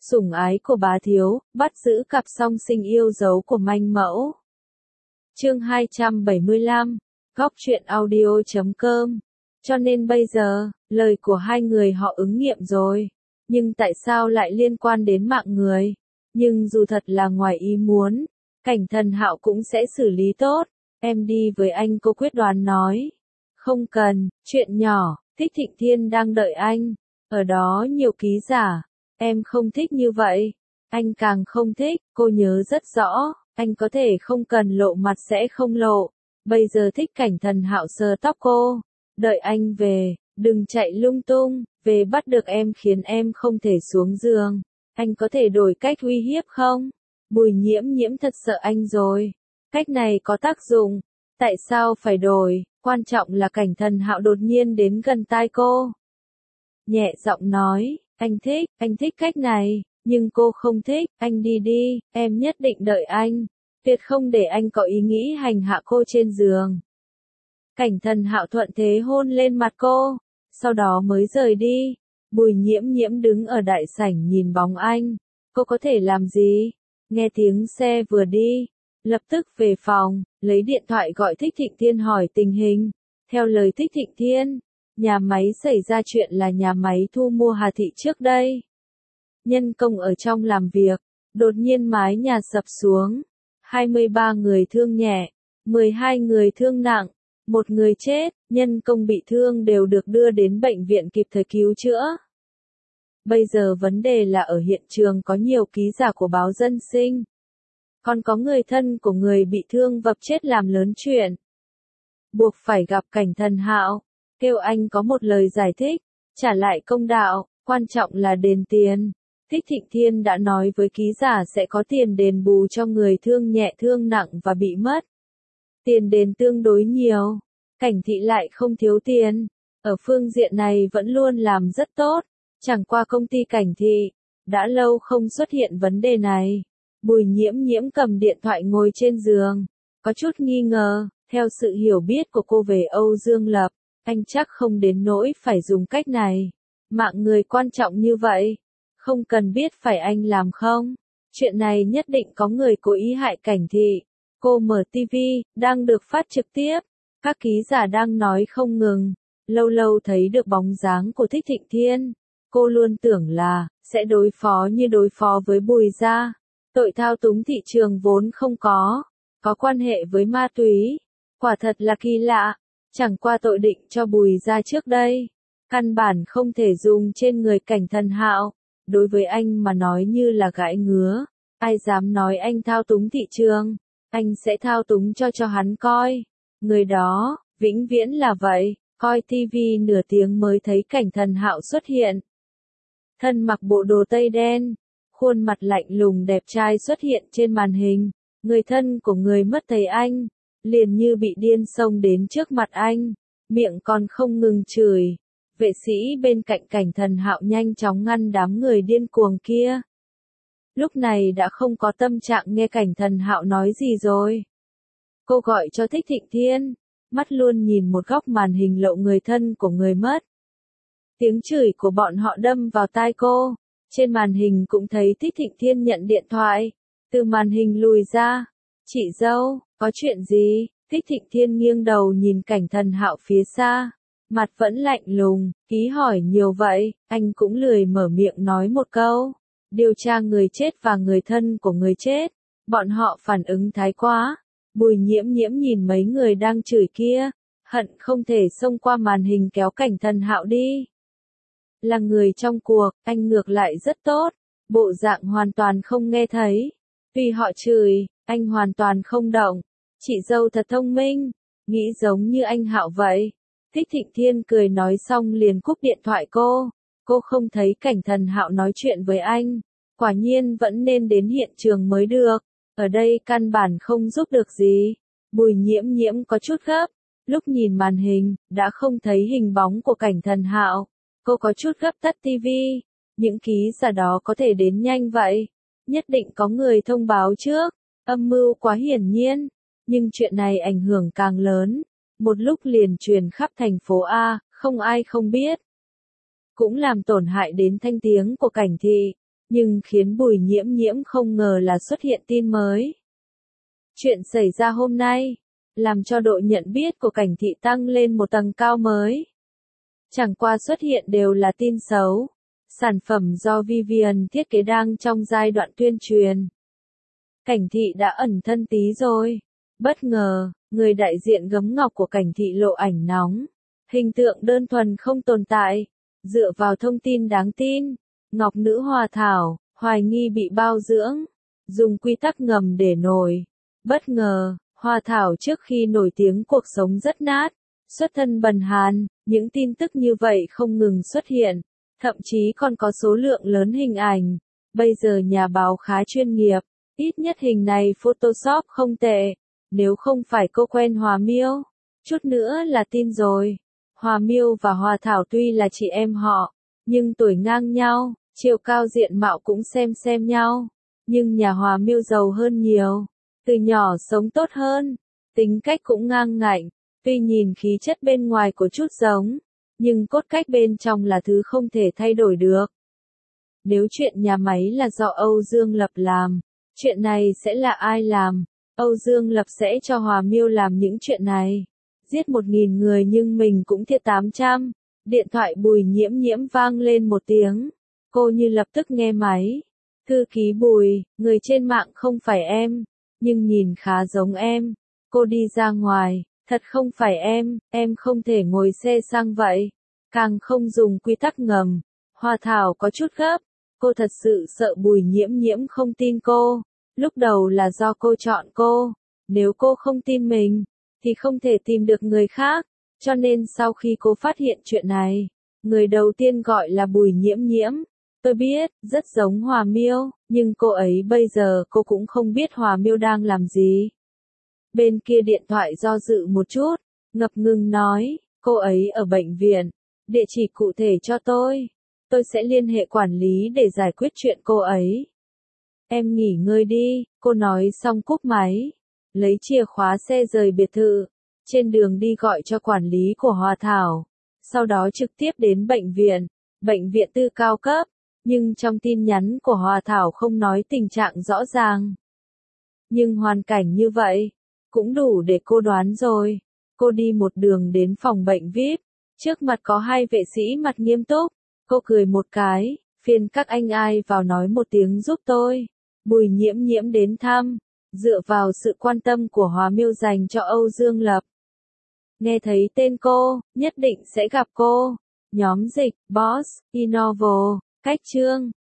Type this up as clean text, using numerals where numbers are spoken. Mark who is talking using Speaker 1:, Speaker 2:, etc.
Speaker 1: sủng ái của bá thiếu, bắt giữ cặp song sinh yêu dấu của manh mẫu. Chương 275, góc truyện audio.com. Cho nên bây giờ, lời của hai người họ ứng nghiệm rồi. Nhưng tại sao lại liên quan đến mạng người? Nhưng dù thật là ngoài ý muốn, Cảnh Thần Hạo cũng sẽ xử lý tốt. Em đi với anh, cô quyết đoán nói. Không cần, chuyện nhỏ, Thích Thịnh Thiên đang đợi anh. Ở đó nhiều ký giả. Em không thích như vậy. Anh càng không thích, cô nhớ rất rõ. Anh có thể không cần lộ mặt sẽ không lộ. Bây giờ thích Cảnh Thần Hạo sờ tóc cô. Đợi anh về, đừng chạy lung tung. Về bắt được em khiến em không thể xuống giường. Anh có thể đổi cách uy hiếp không? Bùi Nhiễm Nhiễm thật sợ anh rồi. Cách này có tác dụng. Tại sao phải đổi? Quan trọng là Cảnh Thần Hạo đột nhiên đến gần tai cô. Nhẹ giọng nói, anh thích cách này, nhưng cô không thích, anh đi đi, em nhất định đợi anh. Tuyệt không để anh có ý nghĩ hành hạ cô trên giường. Cảnh Thần Hạo thuận thế hôn lên mặt cô, sau đó mới rời đi. Bùi Nhiễm Nhiễm đứng ở đại sảnh nhìn bóng anh. Cô có thể làm gì? Nghe tiếng xe vừa đi, lập tức về phòng, lấy điện thoại gọi Thích Thịnh Thiên hỏi tình hình. Theo lời Thích Thịnh Thiên, nhà máy xảy ra chuyện là nhà máy thu mua Hà Thị trước đây. Nhân công ở trong làm việc, đột nhiên mái nhà sập xuống. 23 người thương nhẹ, 12 người thương nặng, 1 người chết, nhân công bị thương đều được đưa đến bệnh viện kịp thời cứu chữa. Bây giờ vấn đề là ở hiện trường có nhiều ký giả của báo Dân Sinh. Còn có người thân của người bị thương vấp chết làm lớn chuyện. Buộc phải gặp Cảnh Thần Hạo, kêu anh có một lời giải thích, trả lại công đạo, quan trọng là đền tiền. Thích Thịnh Thiên đã nói với ký giả sẽ có tiền đền bù cho người thương nhẹ thương nặng và bị mất. Tiền đền tương đối nhiều, Cảnh Thị lại không thiếu tiền, ở phương diện này vẫn luôn làm rất tốt, chẳng qua công ty Cảnh Thị, đã lâu không xuất hiện vấn đề này. Bùi Nhiễm Nhiễm cầm điện thoại ngồi trên giường, có chút nghi ngờ, theo sự hiểu biết của cô về Âu Dương Lập, anh chắc không đến nỗi phải dùng cách này. Mạng người quan trọng như vậy, không cần biết phải anh làm không? Chuyện này nhất định có người cố ý hại Cảnh Thị. Cô mở TV, đang được phát trực tiếp, các ký giả đang nói không ngừng, lâu lâu thấy được bóng dáng của Thích Thịnh Thiên. Cô luôn tưởng là, sẽ đối phó như đối phó với Bùi gia. Tội thao túng thị trường vốn không có quan hệ với ma túy. Quả thật là kỳ lạ, chẳng qua tội định cho Bùi gia trước đây. Căn bản không thể dùng trên người Cảnh Thần Hạo, đối với anh mà nói như là gãi ngứa. Ai dám nói anh thao túng thị trường, anh sẽ thao túng cho hắn coi. Người đó, vĩnh viễn là vậy, coi TV nửa tiếng mới thấy Cảnh Thần Hạo xuất hiện. Thân mặc bộ đồ tây đen, khuôn mặt lạnh lùng đẹp trai xuất hiện trên màn hình. Người thân của người mất thấy anh, liền như bị điên xông đến trước mặt anh, miệng còn không ngừng chửi. Vệ sĩ bên cạnh Cảnh Thần Hạo nhanh chóng ngăn đám người điên cuồng kia. Lúc này đã không có tâm trạng nghe Cảnh Thần Hạo nói gì rồi. Cô gọi cho Thích Thịnh Thiên, mắt luôn nhìn một góc màn hình lộ người thân của người mất. Tiếng chửi của bọn họ đâm vào tai cô. Trên màn hình cũng thấy Thích Thịnh Thiên nhận điện thoại. Từ màn hình lùi ra. Chị dâu, có chuyện gì? Thích Thịnh Thiên nghiêng đầu nhìn Cảnh Thần Hạo phía xa. Mặt vẫn lạnh lùng, ý hỏi nhiều vậy, anh cũng lười mở miệng nói một câu. Điều tra người chết và người thân của người chết. Bọn họ phản ứng thái quá. Bùi Nhiễm Nhiễm nhìn mấy người đang chửi kia. Hận không thể xông qua màn hình kéo Cảnh Thần Hạo đi. Là người trong cuộc, anh ngược lại rất tốt. Bộ dạng hoàn toàn không nghe thấy. Vì họ chửi, anh hoàn toàn không động. Chị dâu thật thông minh, nghĩ giống như anh Hạo vậy. Thích Thịnh Thiên cười nói xong liền cúp điện thoại cô. Cô không thấy Cảnh Thần Hạo nói chuyện với anh. Quả nhiên vẫn nên đến hiện trường mới được. Ở đây căn bản không giúp được gì. Bùi Nhiễm Nhiễm có chút gấp. Lúc nhìn màn hình, đã không thấy hình bóng của Cảnh Thần Hạo. Cô có chút gấp tắt TV. Những ký giả đó có thể đến nhanh vậy. Nhất định có người thông báo trước. Âm mưu quá hiển nhiên. Nhưng chuyện này ảnh hưởng càng lớn. Một lúc liền truyền khắp thành phố A, không ai không biết. Cũng làm tổn hại đến thanh tiếng của Cảnh Thị. Nhưng khiến Bùi Nhiễm Nhiễm không ngờ là xuất hiện tin mới. Chuyện xảy ra hôm nay, làm cho độ nhận biết của Cảnh Thị tăng lên một tầng cao mới. Chẳng qua xuất hiện đều là tin xấu. Sản phẩm do Vivian thiết kế đang trong giai đoạn tuyên truyền. Cảnh Thị đã ẩn thân tí rồi. Bất ngờ, người đại diện gấm ngọc của Cảnh Thị lộ ảnh nóng. Hình tượng đơn thuần không tồn tại. Dựa vào thông tin đáng tin, Ngọc Nữ Hoa Thảo, hoài nghi bị bao dưỡng. Dùng quy tắc ngầm để nổi. Bất ngờ, Hoa Thảo trước khi nổi tiếng cuộc sống rất nát. Xuất thân bần hàn, những tin tức như vậy không ngừng xuất hiện. Thậm chí còn có số lượng lớn hình ảnh. Bây giờ nhà báo khá chuyên nghiệp. Ít nhất hình này Photoshop không tệ. Nếu không phải cô quen Hòa Miêu, chút nữa là tin rồi. Hòa Miêu và Hoa Thảo tuy là chị em họ, nhưng tuổi ngang nhau, chiều cao diện mạo cũng xem nhau. Nhưng nhà Hòa Miêu giàu hơn nhiều. Từ nhỏ sống tốt hơn. Tính cách cũng ngang ngạnh. Tuy nhìn khí chất bên ngoài có chút giống, nhưng cốt cách bên trong là thứ không thể thay đổi được. Nếu chuyện nhà máy là do Âu Dương Lập làm, chuyện này sẽ là ai làm? Âu Dương Lập sẽ cho Hòa Miêu làm những chuyện này. Giết 1.000 người nhưng mình cũng thiệt 800. Điện thoại Bùi Nhiễm Nhiễm vang lên một tiếng. Cô như lập tức nghe máy. Thư ký Bùi, người trên mạng không phải em, nhưng nhìn khá giống em. Cô đi ra ngoài. Thật không phải em không thể ngồi xe sang vậy. Càng không dùng quy tắc ngầm. Hoa Thảo có chút gấp. Cô thật sự sợ Bùi Nhiễm Nhiễm không tin cô. Lúc đầu là do cô chọn cô. Nếu cô không tin mình, thì không thể tìm được người khác. Cho nên sau khi cô phát hiện chuyện này, người đầu tiên gọi là Bùi Nhiễm Nhiễm. Tôi biết, rất giống Hòa Miêu, nhưng cô ấy bây giờ cô cũng không biết Hòa Miêu đang làm gì. Bên kia điện thoại do dự một chút, ngập ngừng nói, cô ấy ở bệnh viện, địa chỉ cụ thể cho tôi sẽ liên hệ quản lý để giải quyết chuyện cô ấy. Em nghỉ ngơi đi, cô nói xong cúp máy, lấy chìa khóa xe rời biệt thự, trên đường đi gọi cho quản lý của Hoa Thảo, sau đó trực tiếp đến bệnh viện tư cao cấp, nhưng trong tin nhắn của Hoa Thảo không nói tình trạng rõ ràng. Nhưng hoàn cảnh như vậy, cũng đủ để cô đoán rồi. Cô đi một đường đến phòng bệnh VIP, trước mặt có hai vệ sĩ mặt nghiêm túc. Cô cười một cái, phiền các anh ai vào nói một tiếng giúp tôi. Bùi Nhiễm Nhiễm đến thăm, dựa vào sự quan tâm của Hòa Miêu dành cho Âu Dương Lập. Nghe thấy tên cô, nhất định sẽ gặp cô. Nhóm dịch, Boss, Innovo, Cách Chương.